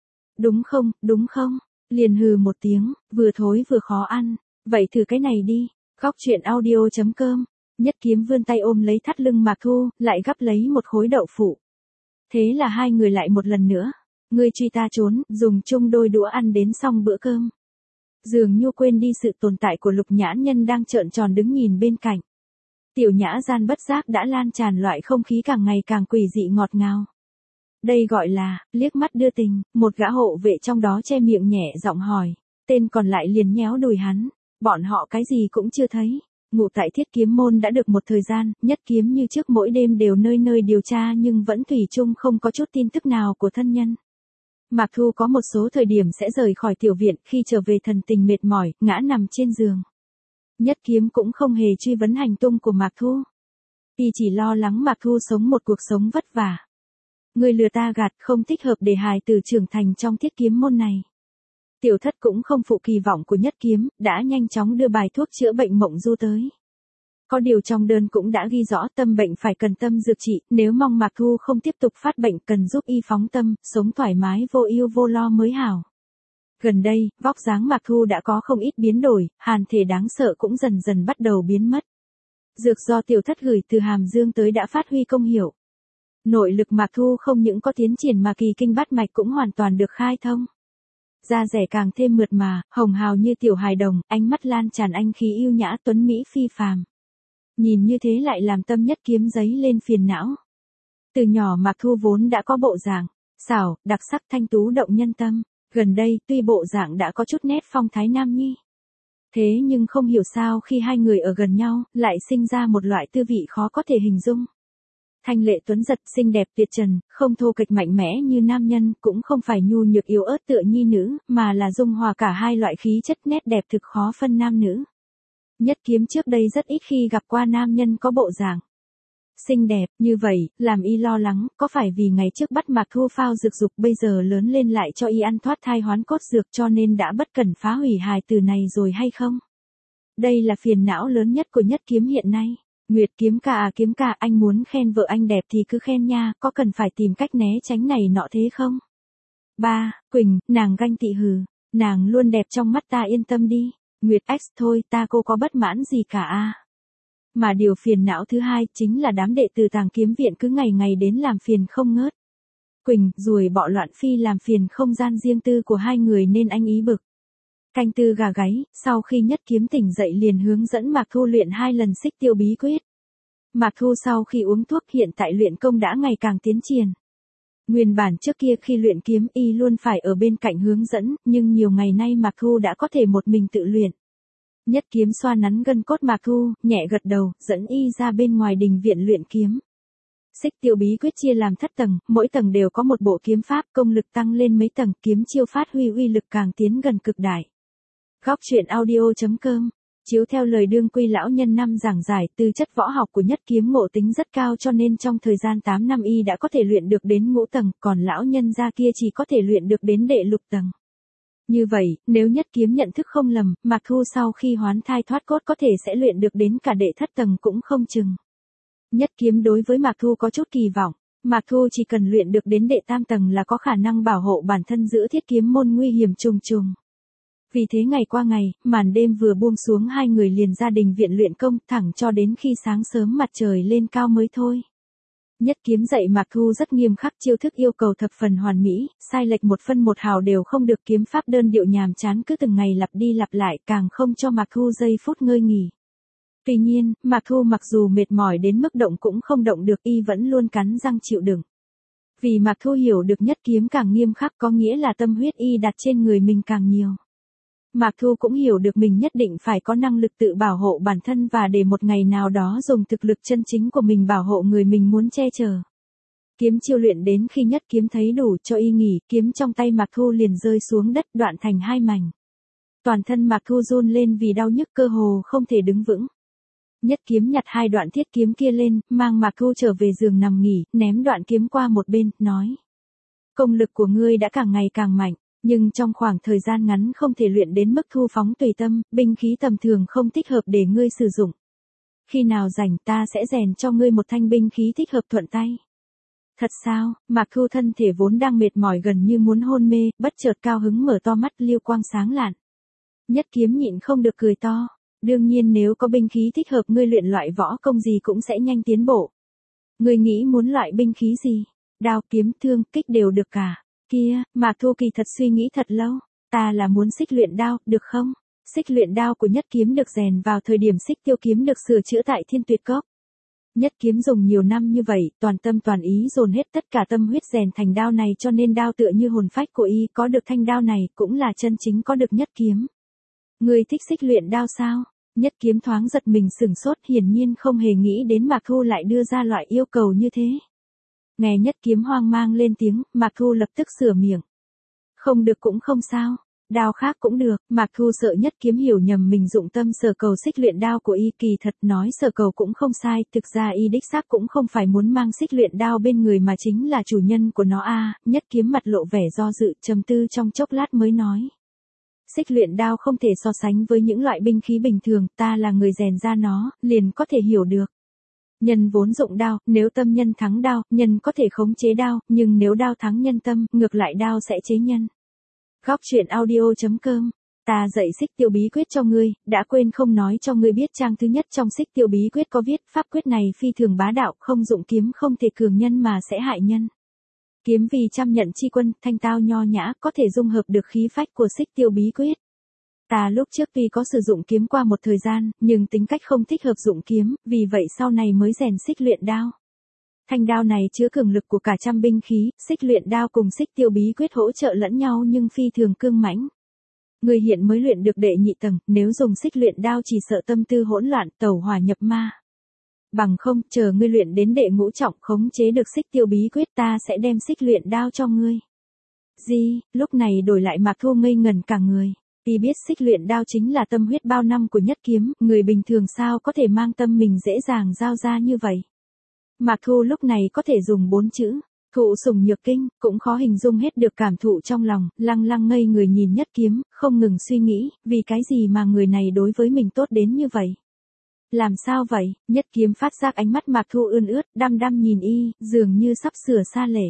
Đúng không, liền hừ một tiếng, vừa thối vừa khó ăn, vậy thử cái này đi, góc chuyện audio.com. Nhất Kiếm vươn tay ôm lấy thắt lưng Mạc Thu, lại gắp lấy một khối đậu phụ. Thế là hai người lại một lần nữa. Ngươi truy ta trốn, dùng chung đôi đũa ăn đến xong bữa cơm. Dường như quên đi sự tồn tại của Lục Nhã Nhân đang trợn tròn đứng nhìn bên cạnh. Tiểu nhã gian bất giác đã lan tràn loại không khí càng ngày càng quỷ dị ngọt ngào. Đây gọi là, liếc mắt đưa tình, một gã hộ vệ trong đó che miệng nhẹ giọng hỏi. Tên còn lại liền nhéo đùi hắn. Bọn họ cái gì cũng chưa thấy. Ngụ tại Thiết Kiếm môn đã được một thời gian, Nhất Kiếm như trước mỗi đêm đều nơi nơi điều tra nhưng vẫn thủy chung không có chút tin tức nào của thân nhân. Mạc Thu có một số thời điểm sẽ rời khỏi tiểu viện, khi trở về thần tình mệt mỏi, ngã nằm trên giường. Nhất Kiếm cũng không hề truy vấn hành tung của Mạc Thu. Y chỉ lo lắng Mạc Thu sống một cuộc sống vất vả. Người lừa ta gạt không thích hợp để hài tử trưởng thành trong Thiết Kiếm môn này. Tiểu Thất cũng không phụ kỳ vọng của Nhất Kiếm, đã nhanh chóng đưa bài thuốc chữa bệnh mộng du tới. Có điều trong đơn cũng đã ghi rõ tâm bệnh phải cần tâm dược trị, nếu mong Mạc Thu không tiếp tục phát bệnh cần giúp y phóng tâm, sống thoải mái vô ưu vô lo mới hảo. Gần đây, vóc dáng Mạc Thu đã có không ít biến đổi, hàn thể đáng sợ cũng dần dần bắt đầu biến mất. Dược do Tiểu Thất gửi từ Hàm Dương tới đã phát huy công hiệu. Nội lực Mạc Thu không những có tiến triển mà kỳ kinh bát mạch cũng hoàn toàn được khai thông. Da rẻ càng thêm mượt mà, hồng hào như tiểu hài đồng, ánh mắt lan tràn anh khí yêu nhã tuấn mỹ phi phàm. Nhìn như thế lại làm tâm Nhất Kiếm dấy lên phiền não. Từ nhỏ Mạc Thu vốn đã có bộ dạng xảo, đặc sắc thanh tú động nhân tâm, gần đây tuy bộ dạng đã có chút nét phong thái nam nhi. Thế nhưng không hiểu sao khi hai người ở gần nhau, lại sinh ra một loại tư vị khó có thể hình dung. Thanh lệ tuấn giật, xinh đẹp tuyệt trần, không thô kệch mạnh mẽ như nam nhân, cũng không phải nhu nhược yếu ớt tựa nhi nữ, mà là dung hòa cả hai loại khí chất nét đẹp thực khó phân nam nữ. Nhất Kiếm trước đây rất ít khi gặp qua nam nhân có bộ dạng xinh đẹp như vậy, làm y lo lắng, có phải vì ngày trước bắt Mạc Thu phao dược dục bây giờ lớn lên lại cho y ăn thoát thai hoán cốt dược cho nên đã bất cẩn phá hủy hài từ này rồi hay không? Đây là phiền não lớn nhất của Nhất Kiếm hiện nay. Nguyệt kiếm ca, anh muốn khen vợ anh đẹp thì cứ khen nha, có cần phải tìm cách né tránh này nọ thế không? Quỳnh, nàng ganh tị hừ, nàng luôn đẹp trong mắt ta yên tâm đi. Nguyệt X thôi, ta cô có bất mãn gì cả a. Mà điều phiền não thứ hai chính là đám đệ tử Tàng Kiếm viện cứ ngày ngày đến làm phiền không ngớt. Quỳnh, ruồi bọ loạn phi làm phiền không gian riêng tư của hai người nên anh ý bực. Canh tư gà gáy, sau khi Nhất Kiếm tỉnh dậy liền hướng dẫn Mạc Thu luyện 2 lần xích tiêu bí quyết. Mạc Thu sau khi uống thuốc hiện tại luyện công đã ngày càng tiến triển. Nguyên bản trước kia khi luyện kiếm y luôn phải ở bên cạnh hướng dẫn, nhưng nhiều ngày nay Mạc Thu đã có thể một mình tự luyện. Nhất Kiếm xoa nắn gân cốt Mạc Thu, nhẹ gật đầu, dẫn y ra bên ngoài đình viện luyện kiếm. Xích tiêu bí quyết chia làm thất tầng, mỗi tầng đều có một bộ kiếm pháp, công lực tăng lên mấy tầng, kiếm chiêu phát huy uy lực càng tiến gần cực đại. Góc truyện audio.com, chiếu theo lời đương quy lão nhân năm giảng giải, tư chất võ học của Nhất Kiếm ngộ tính rất cao cho nên trong thời gian 8 năm y đã có thể luyện được đến ngũ tầng, còn lão nhân gia kia chỉ có thể luyện được đến đệ lục tầng. Như vậy, nếu Nhất Kiếm nhận thức không lầm, Mạc Thu sau khi hoán thai thoát cốt có thể sẽ luyện được đến cả đệ thất tầng cũng không chừng. Nhất Kiếm đối với Mạc Thu có chút kỳ vọng, Mạc Thu chỉ cần luyện được đến đệ tam tầng là có khả năng bảo hộ bản thân giữa Thiết Kiếm môn nguy hiểm trùng trùng. Vì thế ngày qua ngày, màn đêm vừa buông xuống hai người liền ra đình viện luyện công thẳng cho đến khi sáng sớm mặt trời lên cao mới thôi. Nhất Kiếm dạy Mạc Thu rất nghiêm khắc, chiêu thức yêu cầu thập phần hoàn mỹ, sai lệch một phân một hào đều không được, kiếm pháp đơn điệu nhàm chán cứ từng ngày lặp đi lặp lại càng không cho Mạc Thu giây phút ngơi nghỉ. Tuy nhiên, Mạc Thu mặc dù mệt mỏi đến mức động cũng không động được y vẫn luôn cắn răng chịu đựng. Vì Mạc Thu hiểu được Nhất Kiếm càng nghiêm khắc có nghĩa là tâm huyết y đặt trên người mình càng nhiều. Mạc Thu cũng hiểu được mình nhất định phải có năng lực tự bảo hộ bản thân và để một ngày nào đó dùng thực lực chân chính của mình bảo hộ người mình muốn che chở. Kiếm chiêu luyện đến khi Nhất Kiếm thấy đủ cho y nghỉ, kiếm trong tay Mạc Thu liền rơi xuống đất đoạn thành hai mảnh. Toàn thân Mạc Thu run lên vì đau nhức cơ hồ không thể đứng vững. Nhất Kiếm nhặt hai đoạn thiết kiếm kia lên, mang Mạc Thu trở về giường nằm nghỉ, ném đoạn kiếm qua một bên, nói. Công lực của ngươi đã càng ngày càng mạnh. Nhưng trong khoảng thời gian ngắn không thể luyện đến mức thu phóng tùy tâm, binh khí tầm thường không thích hợp để ngươi sử dụng. Khi nào rảnh ta sẽ rèn cho ngươi một thanh binh khí thích hợp thuận tay. Thật sao? Mạc Thu thân thể vốn đang mệt mỏi gần như muốn hôn mê, bất chợt cao hứng mở to mắt liêu quang sáng lạn. Nhất Kiếm nhịn không được cười to. Đương nhiên nếu có binh khí thích hợp ngươi luyện loại võ công gì cũng sẽ nhanh tiến bộ. Ngươi nghĩ muốn loại binh khí gì? Đao, kiếm, thương, kích đều được cả. Kia, Mạc Thu kỳ thật suy nghĩ thật lâu. Ta là muốn xích luyện đao, được không? Xích luyện đao của Nhất Kiếm được rèn vào thời điểm xích tiêu kiếm được sửa chữa tại Thiên Tuyệt Cốc. Nhất Kiếm dùng nhiều năm như vậy, toàn tâm toàn ý dồn hết tất cả tâm huyết rèn thành đao này, cho nên đao tựa như hồn phách của y, có được thanh đao này cũng là chân chính có được Nhất Kiếm. Ngươi thích xích luyện đao sao? Nhất Kiếm thoáng giật mình sửng sốt, hiển nhiên không hề nghĩ đến Mạc Thu lại đưa ra loại yêu cầu như thế. Nghe Nhất Kiếm hoang mang lên tiếng, Mạc Thu lập tức sửa miệng. Không được cũng không sao, đao khác cũng được. Mạc Thu sợ Nhất Kiếm hiểu nhầm mình dụng tâm sở cầu xích luyện đao của y, kỳ thật nói sở cầu cũng không sai, thực ra y đích xác cũng không phải muốn mang xích luyện đao bên người mà chính là chủ nhân của nó a. Nhất Kiếm mặt lộ vẻ do dự, trầm tư trong chốc lát mới nói. Xích luyện đao không thể so sánh với những loại binh khí bình thường, ta là người rèn ra nó, liền có thể hiểu được. Nhân vốn dụng đao, nếu tâm nhân thắng đao, nhân có thể khống chế đao, nhưng nếu đao thắng nhân tâm, ngược lại đao sẽ chế nhân. Góc truyện audio.com. Ta dạy xích tiêu bí quyết cho ngươi, đã quên không nói cho ngươi biết trang thứ nhất trong xích tiêu bí quyết có viết, pháp quyết này phi thường bá đạo, không dụng kiếm không thể cường nhân mà sẽ hại nhân. Kiếm vì trăm nhận chi quân, thanh tao nho nhã, có thể dung hợp được khí phách của xích tiêu bí quyết. Ta lúc trước tuy có sử dụng kiếm qua một thời gian, nhưng tính cách không thích hợp dụng kiếm, vì vậy sau này mới rèn xích luyện đao. Thanh đao này chứa cường lực của cả trăm binh khí, xích luyện đao cùng xích tiêu bí quyết hỗ trợ lẫn nhau nhưng phi thường cương mãnh. Người hiện mới luyện được đệ nhị tầng, nếu dùng xích luyện đao chỉ sợ tâm tư hỗn loạn, tẩu hỏa nhập ma. Bằng không, chờ ngươi luyện đến đệ ngũ trọng khống chế được xích tiêu bí quyết, ta sẽ đem xích luyện đao cho ngươi. Gì? Lúc này đổi lại Mạc Thu ngây ngẩn cả người. Y biết xích luyện đao chính là tâm huyết bao năm của Nhất Kiếm, người bình thường sao có thể mang tâm mình dễ dàng giao ra như vậy. Mạc Thu lúc này có thể dùng 4 chữ, thụ sủng nhược kinh, cũng khó hình dung hết được cảm thụ trong lòng, lăng lăng ngây người nhìn Nhất Kiếm, không ngừng suy nghĩ, vì cái gì mà người này đối với mình tốt đến như vậy. Làm sao vậy? Nhất Kiếm phát giác ánh mắt Mạc Thu ươn ướt, đăm đăm nhìn y, dường như sắp sửa xa lệ.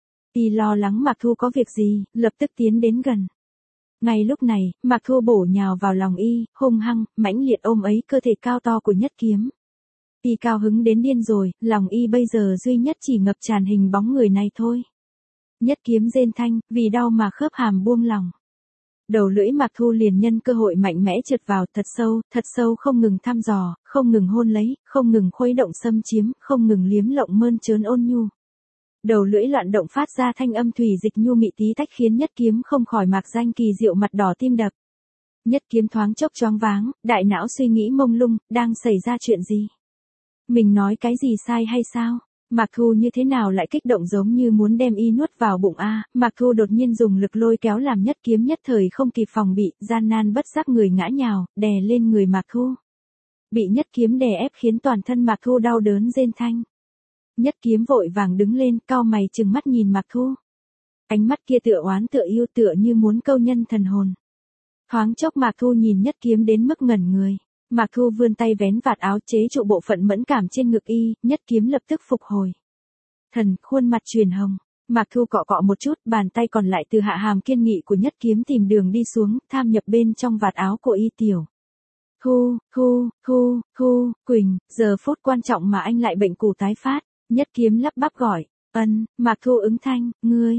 Y lo lắng Mạc Thu có việc gì, lập tức tiến đến gần. Ngay lúc này, Mạc Thu bổ nhào vào lòng y, hung hăng, mãnh liệt ôm ấy cơ thể cao to của Nhất Kiếm. Y cao hứng đến điên rồi, lòng y bây giờ duy nhất chỉ ngập tràn hình bóng người này thôi. Nhất Kiếm rên thanh, vì đau mà khớp hàm buông lỏng. Đầu lưỡi Mạc Thu liền nhân cơ hội mạnh mẽ trượt vào thật sâu không ngừng thăm dò, không ngừng hôn lấy, không ngừng khuấy động xâm chiếm, không ngừng liếm lộng mơn trớn ôn nhu. Đầu lưỡi loạn động phát ra thanh âm thủy dịch nhu mị tí tách khiến Nhất Kiếm không khỏi mạc danh kỳ diệu mặt đỏ tim đập. Nhất Kiếm thoáng chốc choáng váng, đại não suy nghĩ mông lung, đang xảy ra chuyện gì? Mình nói cái gì sai hay sao? Mạc Thu như thế nào lại kích động giống như muốn đem y nuốt vào bụng a? Mạc Thu đột nhiên dùng lực lôi kéo làm Nhất Kiếm nhất thời không kịp phòng bị, gian nan bất giác người ngã nhào, đè lên người Mạc Thu. Bị Nhất Kiếm đè ép khiến toàn thân Mạc Thu đau đớn rên thanh. Nhất Kiếm vội vàng đứng lên, cau mày trừng mắt nhìn Mạc Thu. Ánh mắt kia tựa oán tựa yêu, tựa như muốn câu nhân thần hồn. Thoáng chốc Mạc Thu nhìn Nhất Kiếm đến mức ngẩn người. Mạc Thu vươn tay vén vạt áo chế trụ bộ phận mẫn cảm trên ngực y, Nhất Kiếm lập tức phục hồi. Thần, khuôn mặt truyền hồng. Mạc Thu cọ cọ một chút, bàn tay còn lại từ hạ hàm kiên nghị của Nhất Kiếm tìm đường đi xuống, tham nhập bên trong vạt áo của y tiểu. Quỳnh, giờ phút quan trọng mà anh lại bệnh cũ tái phát. Nhất Kiếm lắp bắp gọi. Mạc Thu ứng thanh, ngươi,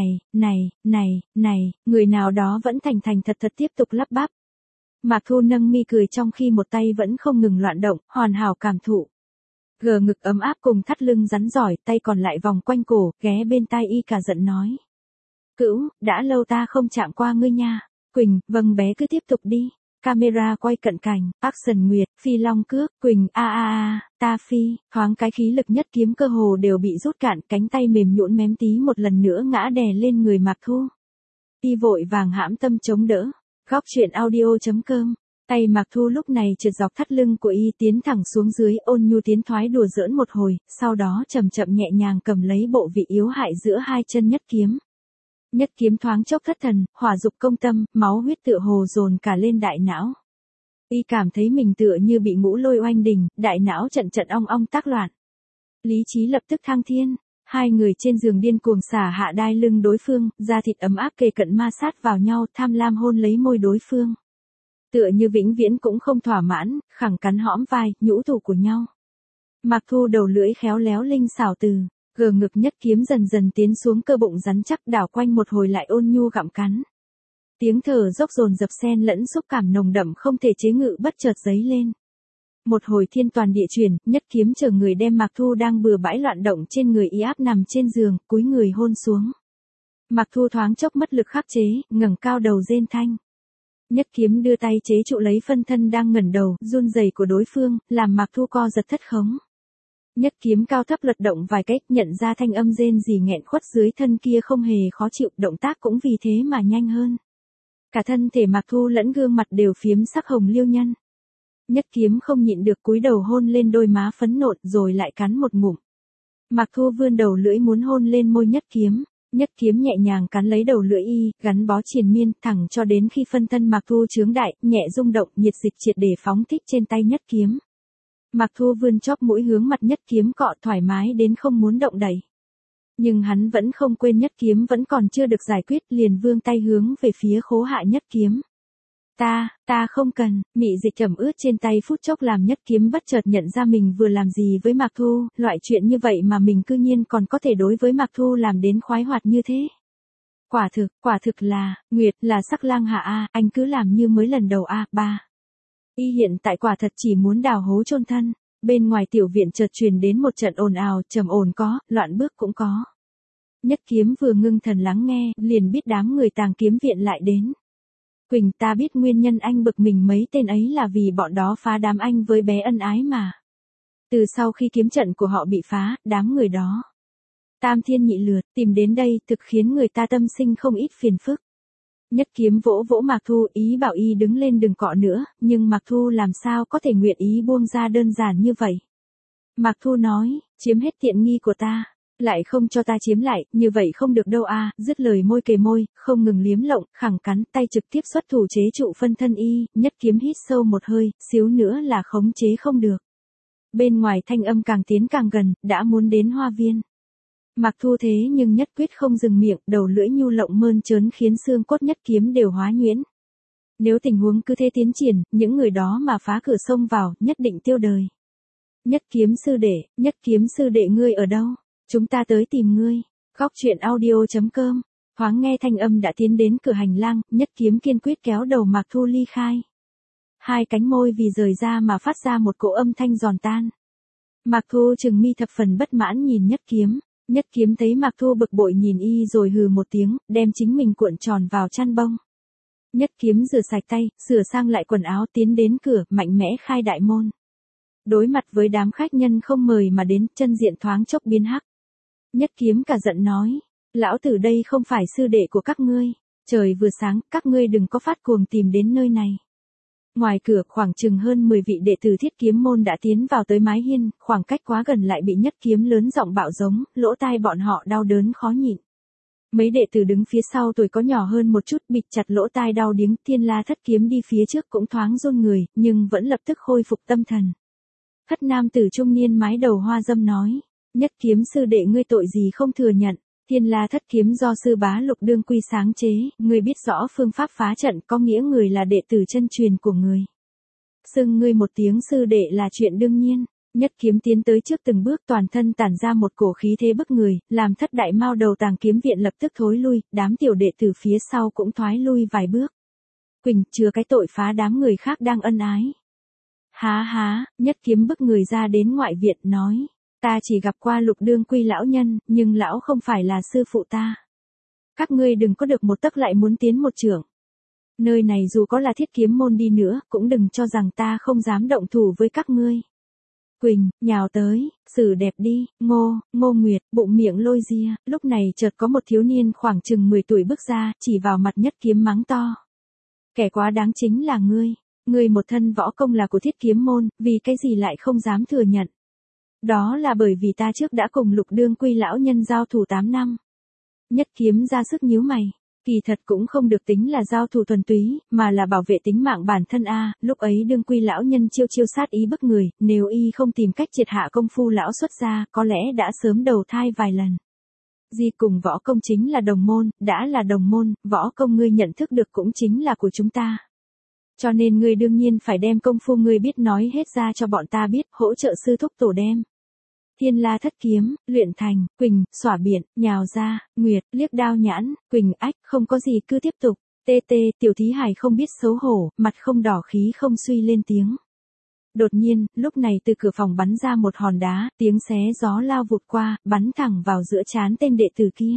này, người nào đó vẫn thành thật tiếp tục lắp bắp. Mạc Thu nâng mi cười trong khi một tay vẫn không ngừng loạn động, hoàn hảo cảm thụ. Gờ ngực ấm áp cùng thắt lưng rắn giỏi, tay còn lại vòng quanh cổ, ghé bên tai y cả giận nói. Cữu, đã lâu ta không chạm qua ngươi nha. Quỳnh, vâng bé cứ tiếp tục đi. Camera quay cận cảnh, action nguyệt, phi long cước, Quỳnh ta phi, thoáng cái khí lực Nhất Kiếm cơ hồ đều bị rút cạn, cánh tay mềm nhũn mém tí một lần nữa ngã đè lên người Mạc Thu. Y vội vàng hãm tâm chống đỡ. Góc truyện audio.com. Tay Mạc Thu lúc này trượt dọc thắt lưng của y tiến thẳng xuống dưới, ôn nhu tiến thoái đùa giỡn một hồi, sau đó chậm chậm nhẹ nhàng cầm lấy bộ vị yếu hại giữa hai chân Nhất Kiếm. Nhất Kiếm thoáng chốc thất thần, hỏa dục công tâm, máu huyết tựa hồ dồn cả lên đại não. Y cảm thấy mình tựa như bị ngũ lôi oanh đình, đại não trận ong ong tác loạn. Lý trí lập tức thăng thiên. Hai người trên giường điên cuồng xả hạ đai lưng đối phương, da thịt ấm áp kề cận ma sát vào nhau, tham lam hôn lấy môi đối phương. Tựa như vĩnh viễn cũng không thỏa mãn, khẳng cắn hõm vai, nhũ thủ của nhau. Mạc Thu đầu lưỡi khéo léo linh xảo từ, gờ ngực Nhất Kiếm dần dần tiến xuống cơ bụng rắn chắc, đảo quanh một hồi lại ôn nhu gặm cắn. Tiếng thở dốc dồn dập xen lẫn xúc cảm nồng đậm không thể chế ngự bất chợt dấy lên. Một hồi thiên toàn địa chuyển, Nhất Kiếm chờ người đem Mạc Thu đang bừa bãi loạn động trên người y áp nằm trên giường, cúi người hôn xuống. Mạc Thu thoáng chốc mất lực khắc chế, ngẩng cao đầu rên thanh. Nhất Kiếm đưa tay chế trụ lấy phân thân đang ngẩng đầu, run rẩy của đối phương, làm Mạc Thu co giật thất khống. Nhất Kiếm cao thấp lật động vài cách, nhận ra thanh âm rên rỉ nghẹn khuất dưới thân kia không hề khó chịu, động tác cũng vì thế mà nhanh hơn. Cả thân thể Mạc Thu lẫn gương mặt đều phiếm sắc hồng liêu nhân. Nhất Kiếm không nhịn được cúi đầu hôn lên đôi má phấn nộn rồi lại cắn một ngụm. Mạc Thu vươn đầu lưỡi muốn hôn lên môi Nhất Kiếm. Nhất Kiếm nhẹ nhàng cắn lấy đầu lưỡi y, gắn bó triền miên, thẳng cho đến khi phân thân Mạc Thu chướng đại, nhẹ rung động, nhiệt dịch triệt để phóng thích trên tay Nhất Kiếm. Mạc Thu vươn chóp mũi hướng mặt Nhất Kiếm cọ thoải mái đến không muốn động đậy. Nhưng hắn vẫn không quên Nhất Kiếm vẫn còn chưa được giải quyết, liền vươn tay hướng về phía khố hạ Nhất Kiếm. Ta không cần, mị dịch ẩm ướt trên tay phút chốc làm Nhất Kiếm bất chợt nhận ra mình vừa làm gì với Mạc Thu, loại chuyện như vậy mà mình cư nhiên còn có thể đối với Mạc Thu làm đến khoái hoạt như thế. Quả thực là, Nguyệt là sắc lang hạ a, anh cứ làm như mới lần đầu a, ba. Y hiện tại quả thật chỉ muốn đào hố chôn thân. Bên ngoài tiểu viện chợt truyền đến một trận ồn ào, trầm ồn có, loạn bước cũng có. Nhất Kiếm vừa ngưng thần lắng nghe, liền biết đám người Tàng Kiếm viện lại đến. Quỳnh, ta biết nguyên nhân anh bực mình mấy tên ấy là vì bọn đó phá đám anh với bé ân ái mà. Từ sau khi kiếm trận của họ bị phá, đám người đó tam thiên nhị lượt tìm đến đây, thực khiến người ta tâm sinh không ít phiền phức. Nhất Kiếm vỗ vỗ Mạc Thu, ý bảo y đứng lên đừng cọ nữa, nhưng Mạc Thu làm sao có thể nguyện ý buông ra đơn giản như vậy. Mạc Thu nói, chiếm hết tiện nghi của ta, lại không cho ta chiếm lại, như vậy không được đâu a. Dứt lời môi kề môi, không ngừng liếm lộng, khẳng cắn, tay trực tiếp xuất thủ chế trụ phân thân y. Nhất Kiếm hít sâu một hơi, xíu nữa là khống chế không được. Bên ngoài thanh âm càng tiến càng gần, đã muốn đến hoa viên. Mạc Thu thế nhưng nhất quyết không dừng miệng, đầu lưỡi nhu lộng mơn trớn khiến xương cốt Nhất Kiếm đều hóa nhuyễn. Nếu tình huống cứ thế tiến triển, những người đó mà phá cửa xông vào, nhất định tiêu đời. Nhất Kiếm sư đệ ngươi ở đâu? Chúng ta tới tìm ngươi. Góc truyện audio.com. Thoáng nghe thanh âm đã tiến đến cửa hành lang, Nhất Kiếm kiên quyết kéo đầu Mạc Thu ly khai. Hai cánh môi vì rời ra mà phát ra một cỗ âm thanh giòn tan. Mạc Thu trừng mi thập phần bất mãn nhìn Nhất Kiếm. Nhất Kiếm thấy Mạc Thu bực bội nhìn y rồi hừ một tiếng, đem chính mình cuộn tròn vào chăn bông. Nhất Kiếm rửa sạch tay, sửa sang lại quần áo tiến đến cửa, mạnh mẽ khai đại môn. Đối mặt với đám khách nhân không mời mà đến, chân diện thoáng chốc biến hắc. Nhất Kiếm cả giận nói, lão tử đây không phải sư đệ của các ngươi, trời vừa sáng, các ngươi đừng có phát cuồng tìm đến nơi này. Ngoài cửa khoảng chừng hơn 10 vị đệ tử Thiết Kiếm môn đã tiến vào tới mái hiên, khoảng cách quá gần lại bị Nhất Kiếm lớn giọng bạo giống, lỗ tai bọn họ đau đớn khó nhịn. Mấy đệ tử đứng phía sau tuổi có nhỏ hơn một chút bịt chặt lỗ tai đau điếng, Thiên La Thất Kiếm đi phía trước cũng thoáng run người, nhưng vẫn lập tức khôi phục tâm thần. Thất nam tử trung niên mái đầu hoa dâm nói, Nhất Kiếm sư đệ ngươi tội gì không thừa nhận. Thiên La Thất Kiếm do sư bá Lục Đương Quy sáng chế, ngươi biết rõ phương pháp phá trận có nghĩa người là đệ tử chân truyền của người. Xưng ngươi một tiếng sư đệ là chuyện đương nhiên. Nhất Kiếm tiến tới trước từng bước toàn thân tản ra một cổ khí thế bức người, làm Thất đại mao đầu Tàng Kiếm viện lập tức thối lui, đám tiểu đệ tử phía sau cũng thoái lui vài bước. Quỳnh chứa cái tội phá đám người khác đang ân ái. Há, Nhất Kiếm bức người ra đến ngoại viện nói. Ta chỉ gặp qua Lục Đương Quy lão nhân, nhưng lão không phải là sư phụ ta. Các ngươi đừng có được một tấc lại muốn tiến một trượng. Nơi này dù có là Thiết Kiếm môn đi nữa, cũng đừng cho rằng ta không dám động thủ với các ngươi. Quỳnh, nhào tới, xử đẹp đi, Ngô Nguyệt, bụng miệng lôi ria, lúc này chợt có một thiếu niên khoảng chừng 10 tuổi bước ra, chỉ vào mặt Nhất Kiếm mắng to. Kẻ quá đáng chính là ngươi một thân võ công là của Thiết Kiếm môn, vì cái gì lại không dám thừa nhận. Đó là bởi vì ta trước đã cùng Lục Đương Quy lão nhân giao thủ 8 năm. Nhất Kiếm ra sức nhíu mày, kỳ thật cũng không được tính là giao thủ thuần túy, mà là bảo vệ tính mạng bản thân a. Lúc ấy Đương Quy lão nhân chiêu sát ý bức người, nếu y không tìm cách triệt hạ công phu lão xuất ra, có lẽ đã sớm đầu thai vài lần. Di cùng võ công chính là đồng môn, đã là đồng môn, võ công ngươi nhận thức được cũng chính là của chúng ta. Cho nên ngươi đương nhiên phải đem công phu ngươi biết nói hết ra cho bọn ta biết, hỗ trợ sư thúc tổ đem. Thiên La Thất Kiếm, luyện thành, Quỳnh, xỏa biển, nhào ra, Nguyệt, liếc đao nhãn, Quỳnh ách, không có gì cứ tiếp tục. Tê tê, Tiểu Thí Hải không biết xấu hổ, mặt không đỏ khí không suy lên tiếng. Đột nhiên, lúc này từ cửa phòng bắn ra một hòn đá, tiếng xé gió lao vụt qua, bắn thẳng vào giữa trán tên đệ tử kia.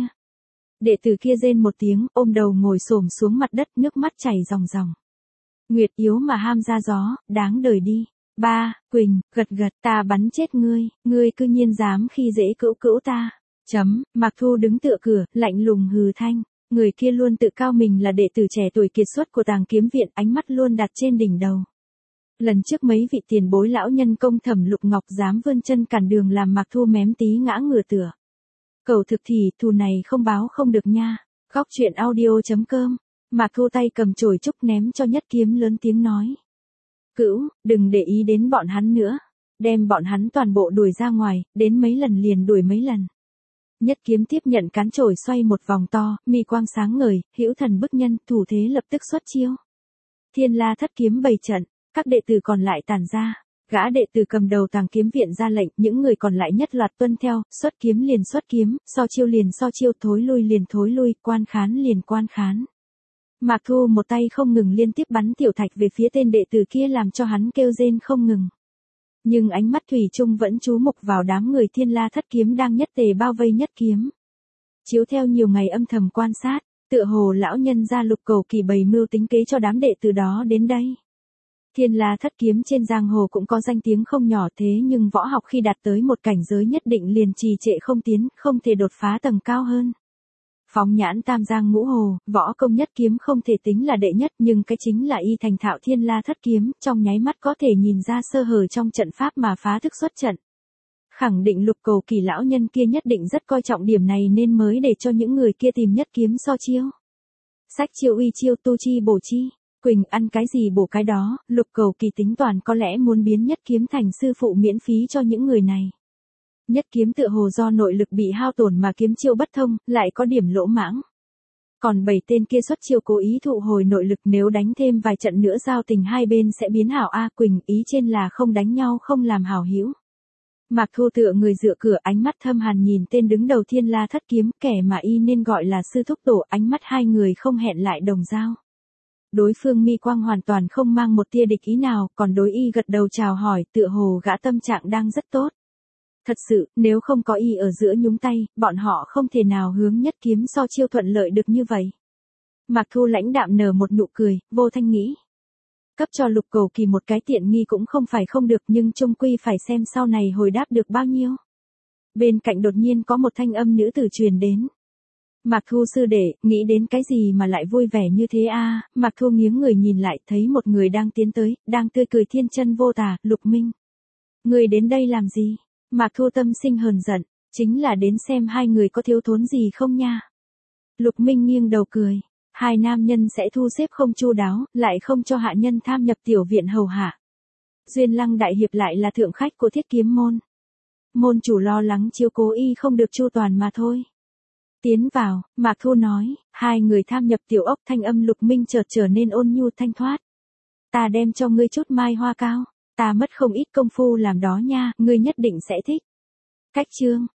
Đệ tử kia rên một tiếng, ôm đầu ngồi xổm xuống mặt đất, nước mắt chảy ròng ròng. Nguyệt yếu mà ham ra gió, đáng đời đi. Ba, Quỳnh, gật gật, ta bắn chết ngươi cư nhiên dám khi dễ cữu cữu ta. Mạc Thu đứng tựa cửa, lạnh lùng hừ thanh. Người kia luôn tự cao mình là đệ tử trẻ tuổi kiệt xuất của Tàng Kiếm Viện, ánh mắt luôn đặt trên đỉnh đầu. Lần trước mấy vị tiền bối lão nhân công Thẩm Lục Ngọc dám vươn chân cản đường làm Mạc Thu mém tí ngã ngửa tựa. Cầu thực thì, thù này không báo không được nha. Góc truyện audio.com. Mạc Thu tay cầm chổi trúc ném cho Nhất Kiếm, lớn tiếng nói. Cữu, đừng để ý đến bọn hắn nữa. Đem bọn hắn toàn bộ đuổi ra ngoài, đến mấy lần liền đuổi mấy lần. Nhất Kiếm tiếp nhận cán chổi xoay một vòng to, mi quang sáng ngời, hữu thần bức nhân, thủ thế lập tức xuất chiêu. Thiên La Thất Kiếm bày trận, các đệ tử còn lại tản ra. Gã đệ tử cầm đầu Tàng Kiếm Viện ra lệnh, những người còn lại nhất loạt tuân theo, xuất kiếm liền xuất kiếm, so chiêu liền so chiêu, thối lui liền thối lui, quan khán liền quan khán. Mạc Thu một tay không ngừng liên tiếp bắn tiểu thạch về phía tên đệ tử kia làm cho hắn kêu rên không ngừng. Nhưng ánh mắt thủy chung vẫn chú mục vào đám người Thiên La Thất Kiếm đang nhất tề bao vây Nhất Kiếm. Chiếu theo nhiều ngày âm thầm quan sát, tựa hồ lão nhân gia Lục Cầu Kỳ bày mưu tính kế cho đám đệ tử đó đến đây. Thiên La Thất Kiếm trên giang hồ cũng có danh tiếng không nhỏ, thế nhưng võ học khi đạt tới một cảnh giới nhất định liền trì trệ không tiến, không thể đột phá tầng cao hơn. Phóng nhãn Tam Giang Ngũ Hồ, võ công Nhất Kiếm không thể tính là đệ nhất, nhưng cái chính là y thành thạo Thiên La Thất Kiếm, trong nháy mắt có thể nhìn ra sơ hở trong trận pháp mà phá thức xuất trận. Khẳng định Lục Cầu Kỳ lão nhân kia nhất định rất coi trọng điểm này nên mới để cho những người kia tìm Nhất Kiếm so chiêu. Sách chiêu uy chiêu, tu chi bổ chi. Quỳnh ăn cái gì bổ cái đó, Lục Cầu Kỳ tính toàn có lẽ muốn biến Nhất Kiếm thành sư phụ miễn phí cho những người này. Nhất Kiếm tựa hồ do nội lực bị hao tổn mà kiếm chiêu bất thông, lại có điểm lỗ mãng. Còn 7 tên kia xuất chiêu cố ý thụ hồi nội lực, nếu đánh thêm vài trận nữa giao tình hai bên sẽ biến hảo a. Quỳnh, ý trên là không đánh nhau không làm hảo hữu. Mạc Thu tựa người dựa cửa, ánh mắt thâm hàn nhìn tên đứng đầu Thiên La Thất Kiếm, kẻ mà y nên gọi là sư thúc tổ, ánh mắt hai người không hẹn lại đồng dao. Đối phương mi quang hoàn toàn không mang một tia địch ý nào, còn đối y gật đầu chào hỏi, tựa hồ gã tâm trạng đang rất tốt. Thật sự, nếu không có y ở giữa nhúng tay, bọn họ không thể nào hướng Nhất Kiếm so chiêu thuận lợi được như vậy. Mạc Thu lãnh đạm nở một nụ cười, vô thanh nghĩ. Cấp cho Lục Cầu Kỳ một cái tiện nghi cũng không phải không được, nhưng chung quy phải xem sau này hồi đáp được bao nhiêu. Bên cạnh đột nhiên có một thanh âm nữ tử truyền đến. Mạc Thu sư đệ, nghĩ đến cái gì mà lại vui vẻ như thế a? Mạc Thu nghiêng người nhìn lại, thấy một người đang tiến tới, đang tươi cười thiên chân vô tà, Lục Minh. Người đến đây làm gì? Mạc Thu tâm sinh hờn giận, chính là đến xem hai người có thiếu thốn gì không nha. Lục Minh nghiêng đầu cười, hai nam nhân sẽ thu xếp không chu đáo, lại không cho hạ nhân tham nhập tiểu viện hầu hạ. Duyên Lăng đại hiệp lại là thượng khách của Thiết Kiếm môn. Môn chủ lo lắng chiếu cố y không được chu toàn mà thôi. Tiến vào, Mạc Thu nói, hai người tham nhập tiểu ốc, thanh âm Lục Minh chợt trở nên ôn nhu thanh thoát. Ta đem cho ngươi chút mai hoa cao, ta mất không ít công phu làm đó nha, ngươi nhất định sẽ thích. Cách chương.